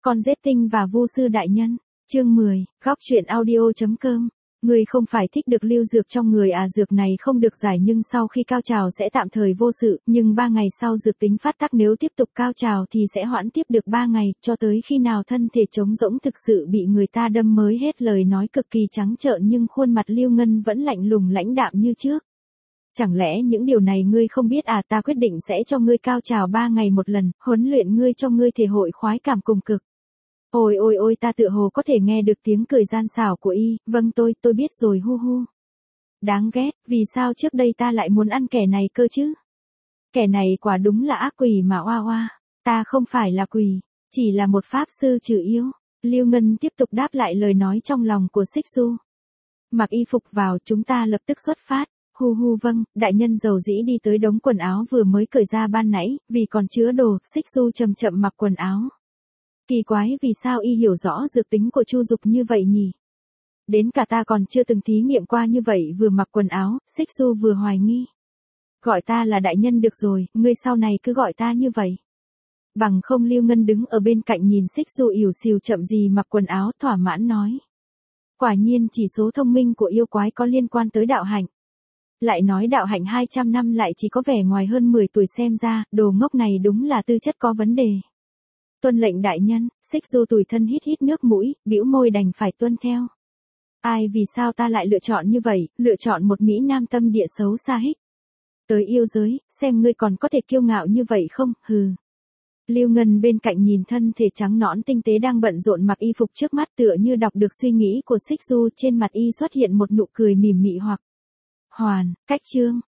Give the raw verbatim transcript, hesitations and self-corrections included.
Con giết tinh và vu sư đại nhân. Chương mười, góc truyện audio.com. Người không phải thích được lưu dược trong người à, dược này không được giải nhưng sau khi cao trào sẽ tạm thời vô sự, nhưng ba ngày sau dược tính phát tác, nếu tiếp tục cao trào thì sẽ hoãn tiếp được ba ngày, cho tới khi nào thân thể trống rỗng thực sự bị người ta đâm mới hết. Lời nói cực kỳ trắng trợn nhưng khuôn mặt Lưu Ngân vẫn lạnh lùng lãnh đạm như trước. Chẳng lẽ những điều này ngươi không biết à, ta quyết định sẽ cho ngươi cao trào ba ngày một lần, huấn luyện ngươi cho ngươi thể hội khoái cảm cùng cực. Ôi ôi ôi, ta tựa hồ có thể nghe được tiếng cười gian xảo của y, vâng tôi, tôi biết rồi, hu hu. Đáng ghét, vì sao trước đây ta lại muốn ăn kẻ này cơ chứ? Kẻ này quả đúng là ác quỷ mà oa oa, ta không phải là quỷ, chỉ là một pháp sư trừ yêu. Lưu Ngân tiếp tục đáp lại lời nói trong lòng của Xích Du. Mặc y phục vào, chúng ta lập tức xuất phát. Hu hu vâng, đại nhân dầu dĩ đi tới đống quần áo vừa mới cởi ra ban nãy, vì còn chứa đồ, Xích Du chậm chậm mặc quần áo. Kỳ quái, vì sao y hiểu rõ dược tính của Chu Dục như vậy nhỉ? Đến cả ta còn chưa từng thí nghiệm qua như vậy, vừa mặc quần áo, Xích Du vừa hoài nghi. Gọi ta là đại nhân được rồi, ngươi sau này cứ gọi ta như vậy. Bằng không. Lưu Ngân đứng ở bên cạnh nhìn Xích Du ỉu xìu chậm gì mặc quần áo, thỏa mãn nói. Quả nhiên chỉ số thông minh của yêu quái có liên quan tới đạo hạnh. Lại nói đạo hạnh hai trăm năm lại chỉ có vẻ ngoài hơn mười tuổi, xem ra, đồ ngốc này đúng là tư chất có vấn đề. Tuân lệnh đại nhân. Xích Du tủi thân hít hít nước mũi, bĩu môi đành phải tuân theo. Ai, vì sao ta lại lựa chọn như vậy, lựa chọn một mỹ nam tâm địa xấu xa hích. Tới yêu giới, xem ngươi còn có thể kiêu ngạo như vậy không, hừ. Lưu Ngân bên cạnh nhìn thân thể trắng nõn tinh tế đang bận rộn mặc y phục trước mắt, tựa như đọc được suy nghĩ của Xích Du, trên mặt y xuất hiện một nụ cười mỉm mị hoặc hoàn. Cách chương.